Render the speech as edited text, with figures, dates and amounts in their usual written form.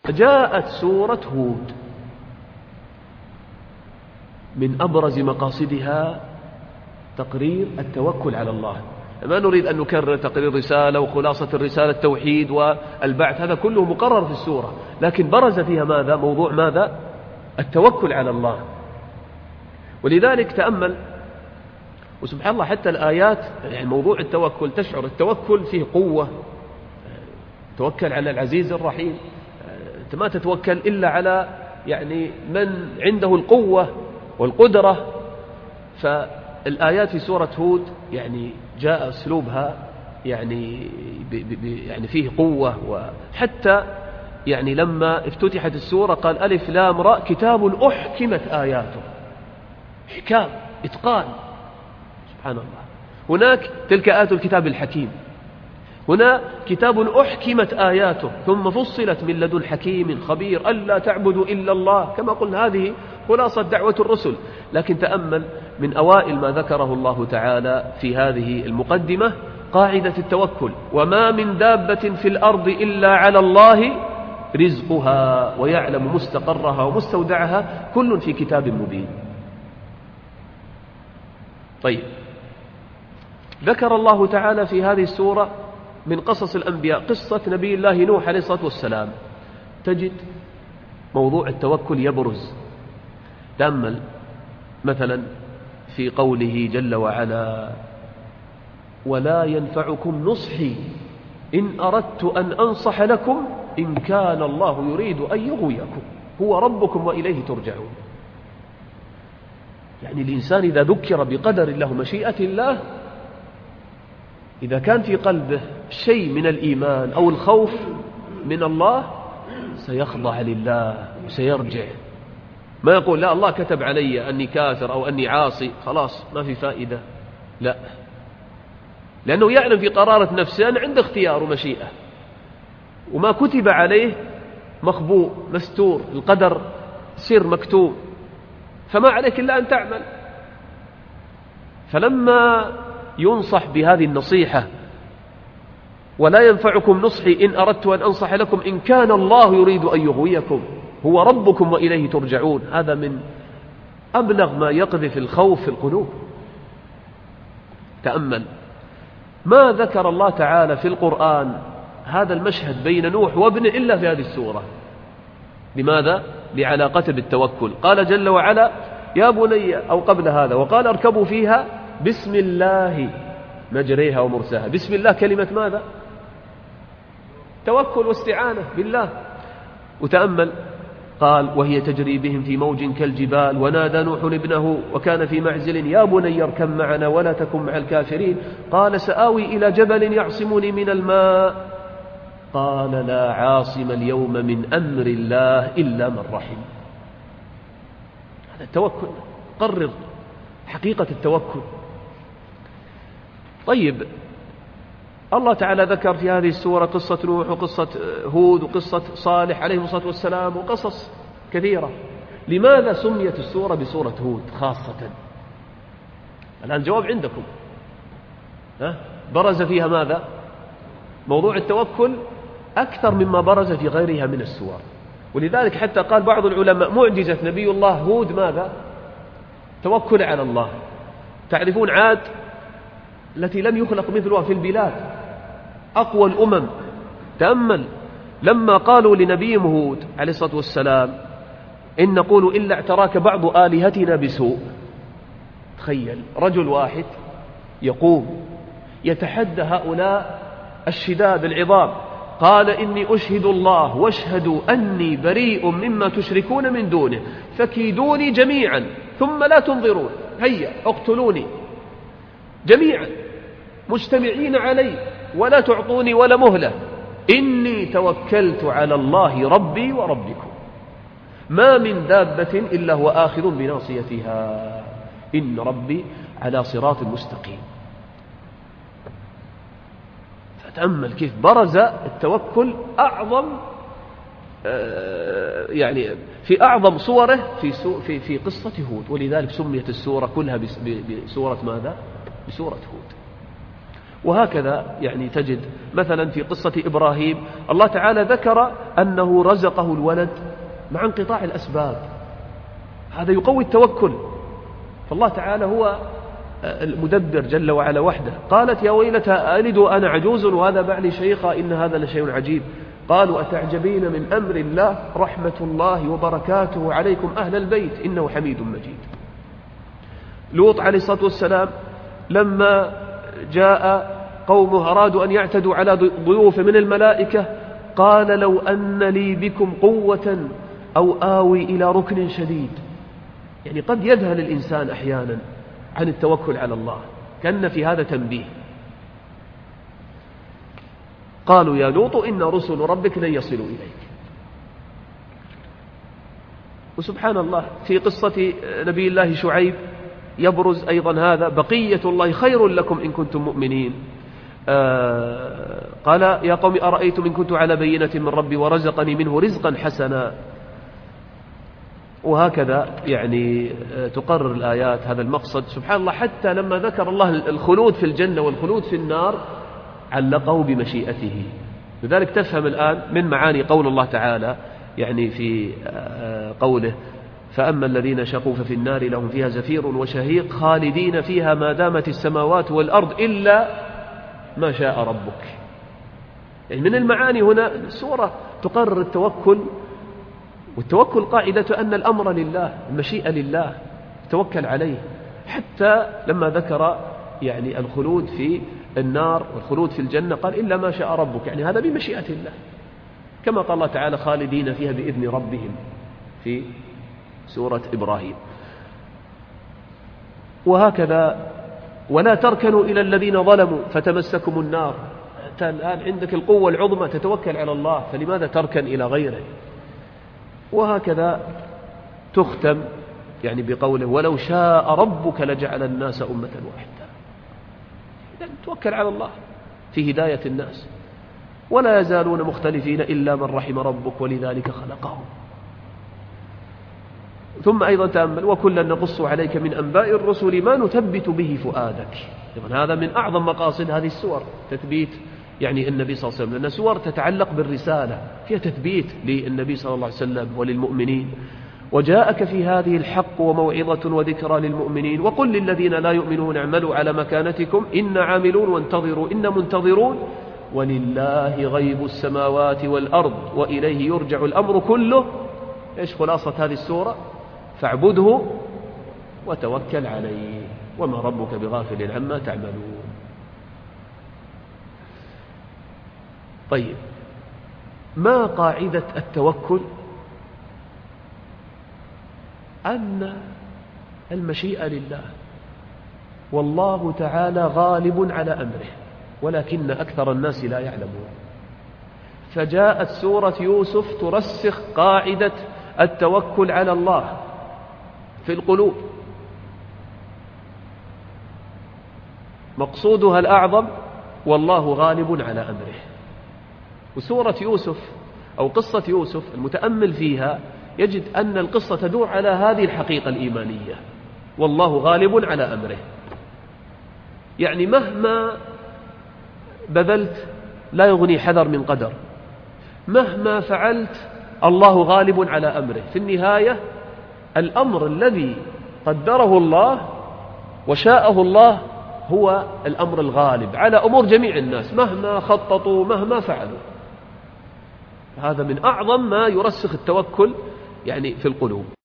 جاءت سورة هود من أبرز مقاصدها تقرير التوكل على الله. ما نريد أن نكرر تقرير رسالة وخلاصة الرسالة التوحيد والبعث، هذا كله مقرر في السورة، لكن برز فيها ماذا؟ موضوع ماذا؟ التوكل على الله. ولذلك تأمل، وسبحان الله حتى الآيات يعني موضوع التوكل تشعر التوكل فيه قوة. توكل على العزيز الرحيم، أنت ما تتوكل إلا على يعني من عنده القوة والقدرة. فالآيات في سورة هود يعني جاء أسلوبها يعني يعني فيه قوة. وحتى يعني لما افتتحت السورة قال ألف لام راء كتاب أحكمت آياته، إحكام إتقان، سبحان الله. هناك تلك آيات الكتاب الحكيم، هنا كتاب أحكمت آياته ثم فصلت من لدن حكيم خبير ألا تعبدوا إلا الله. كما قلنا هذه خلاصة دعوة الرسل. لكن تأمل من أوائل ما ذكره الله تعالى في هذه المقدمة قاعدة التوكل: وما من دابة في الأرض إلا على الله رزقها ويعلم مستقرها ومستودعها كل في كتاب مبين. طيب، ذكر الله تعالى في هذه السورة من قصص الأنبياء قصة نبي الله نوح عليه الصلاة والسلام. تجد موضوع التوكل يبرز. تأمل مثلا في قوله جل وعلا: ولا ينفعكم نصحي إن أردت أن أنصح لكم إن كان الله يريد أن يغويكم هو ربكم وإليه ترجعون. يعني الإنسان إذا ذكر بقدر الله مشيئة الله، إذا كان في قلبه شيء من الإيمان أو الخوف من الله سيخضع لله وسيرجع. ما يقول لا الله كتب علي أني كافر أو أني عاصي خلاص ما في فائدة، لا، لأنه يعلم في قرارة نفسه أن عنده اختيار ومشيئة، وما كتب عليه مخبوء مستور، القدر سر مكتوب، فما عليك إلا أن تعمل. فلما ينصح بهذه النصيحة: ولا ينفعكم نصحي إن أردت أن أنصح لكم إن كان الله يريد أن يغويكم هو ربكم وإليه ترجعون، هذا من أبلغ ما يقذف الخوف في القلوب. تأمل ما ذكر الله تعالى في القرآن هذا المشهد بين نوح وابنه إلا في هذه السورة. لماذا؟ لعلاقته بالتوكل. قال جل وعلا: يا بني، أو قبل هذا وقال اركبوا فيها بسم الله مجريها ومرساها. بسم الله كلمة ماذا؟ توكل واستعانة بالله. وتأمل قال: وهي تجري بهم في موج كالجبال ونادى نوح ابنه وكان في معزل يا بني اركب معنا ولا تكن مع الكافرين قال سآوي إلى جبل يعصمني من الماء قال لا عاصم اليوم من أمر الله إلا من رحم. هذا التوكل، قرر حقيقة التوكل. طيب، الله تعالى ذكر في هذه السورة قصة نوح وقصة هود وقصة صالح عليه الصلاة والسلام وقصص كثيرة. لماذا سميت السورة بسورة هود خاصة؟ الآن الجواب عندكم. برز فيها ماذا؟ موضوع التوكل أكثر مما برز في غيرها من السور. ولذلك حتى قال بعض العلماء معجزة نبي الله هود ماذا؟ توكل على الله. تعرفون عاد التي لم يخلق مثلها في البلاد، أقوى الأمم. تأمل لما قالوا لنبيهم هود عليه الصلاة والسلام: إن نقول إلا اعتراك بعض آلهتنا بسوء. تخيل رجل واحد يقوم يتحدى هؤلاء الشداد العظام، قال: إني أشهد الله واشهدوا أني بريء مما تشركون من دونه فكيدوني جميعا ثم لا تنظرون، هيا اقتلوني جميعا مجتمعين علي ولا تعطوني ولا مهلة، إني توكلت على الله ربي وربكم ما من دابة إلا هو آخذ بناصيتها إن ربي على صراط مستقيم. فتأمل كيف برز التوكل أعظم يعني في أعظم صوره في قصة هود. ولذلك سميت السورة كلها بسورة ماذا؟ بسورة هود. وهكذا يعني تجد مثلا في قصة إبراهيم الله تعالى ذكر أنه رزقه الولد مع انقطاع الأسباب، هذا يقوي التوكل. فالله تعالى هو المدبر جل وعلا وحده. قالت يا ويلتى ألد وأنا عجوز وهذا بعلي شيخا إن هذا لشيء عجيب. قالوا أتعجبين من أمر الله رحمة الله وبركاته عليكم أهل البيت إنه حميد مجيد. لوط عليه الصلاة والسلام لما جاء قومه أرادوا أن يعتدوا على ضيوف من الملائكة قال لو أن لي بكم قوة أو آوي إلى ركن شديد. يعني قد يذهل الإنسان أحيانا عن التوكل على الله، كأن في هذا تنبيه. قالوا يا لوط إن رسل ربك لن يصلوا إليك. وسبحان الله في قصة نبي الله شعيب يبرز أيضا هذا، بقية الله خير لكم إن كنتم مؤمنين. قال يا قوم أرأيتم إن كنت على بينة من ربي ورزقني منه رزقا حسنا. وهكذا يعني تقرر الآيات هذا المقصد. سبحان الله حتى لما ذكر الله الخلود في الجنة والخلود في النار علقه بمشيئته. لذلك تفهم الآن من معاني قول الله تعالى يعني في قوله فأما الذين شقوا ففي النار لهم فيها زفير وشهيق خالدين فيها ما دامت السماوات والأرض إلا ما شاء ربك. يعني من المعاني هنا السورة تقرر التوكل، والتوكل قاعدة أن الأمر لله، المشيئة لله، توكل عليه. حتى لما ذكر يعني الخلود في النار والخلود في الجنة قال إلا ما شاء ربك، يعني هذا بمشيئة الله، كما قال الله تعالى خالدين فيها بإذن ربهم في سورة إبراهيم. وهكذا ولا تركنوا إلى الذين ظلموا فتمسكم النار. أنت الآن عندك القوة العظمى تتوكل على الله، فلماذا تركن إلى غيره؟ وهكذا تختم يعني بقوله ولو شاء ربك لجعل الناس أمة واحدة. إذن توكل على الله في هداية الناس. ولا يزالون مختلفين إلا من رحم ربك ولذلك خلقهم. ثم أيضا تأمل وكلا نقص عليك من أنباء الرسل ما نثبت به فؤادك. إذن هذا من أعظم مقاصد هذه السور، تثبيت يعني النبي صلى الله عليه وسلم، لأن سور تتعلق بالرسالة فيها تثبيت للنبي صلى الله عليه وسلم وللمؤمنين. وجاءك في هذه الحق وموعظة وذكرى للمؤمنين وقل للذين لا يؤمنون اعملوا على مكانتكم إنا عاملون وانتظروا إنا منتظرون ولله غيب السماوات والأرض وإليه يرجع الأمر كله. إيش خلاصة هذه السورة؟ فاعبده وتوكل عليه وما ربك بغافل عما تعملون. طيب ما قاعدة التوكل؟ أن المشيئة لله والله تعالى غالب على أمره ولكن أكثر الناس لا يعلمون. فجاءت سورة يوسف ترسخ قاعدة التوكل على الله في القلوب. مقصودها الأعظم والله غالب على أمره. وسورة يوسف أو قصة يوسف المتأمل فيها يجد أن القصة تدور على هذه الحقيقة الإيمانية، والله غالب على أمره. يعني مهما بذلت لا يغني حذر من قدر، مهما فعلت الله غالب على أمره. في النهاية الأمر الذي قدره الله وشاءه الله هو الأمر الغالب على أمور جميع الناس مهما خططوا مهما فعلوا. هذا من أعظم ما يرسخ التوكل يعني في القلوب.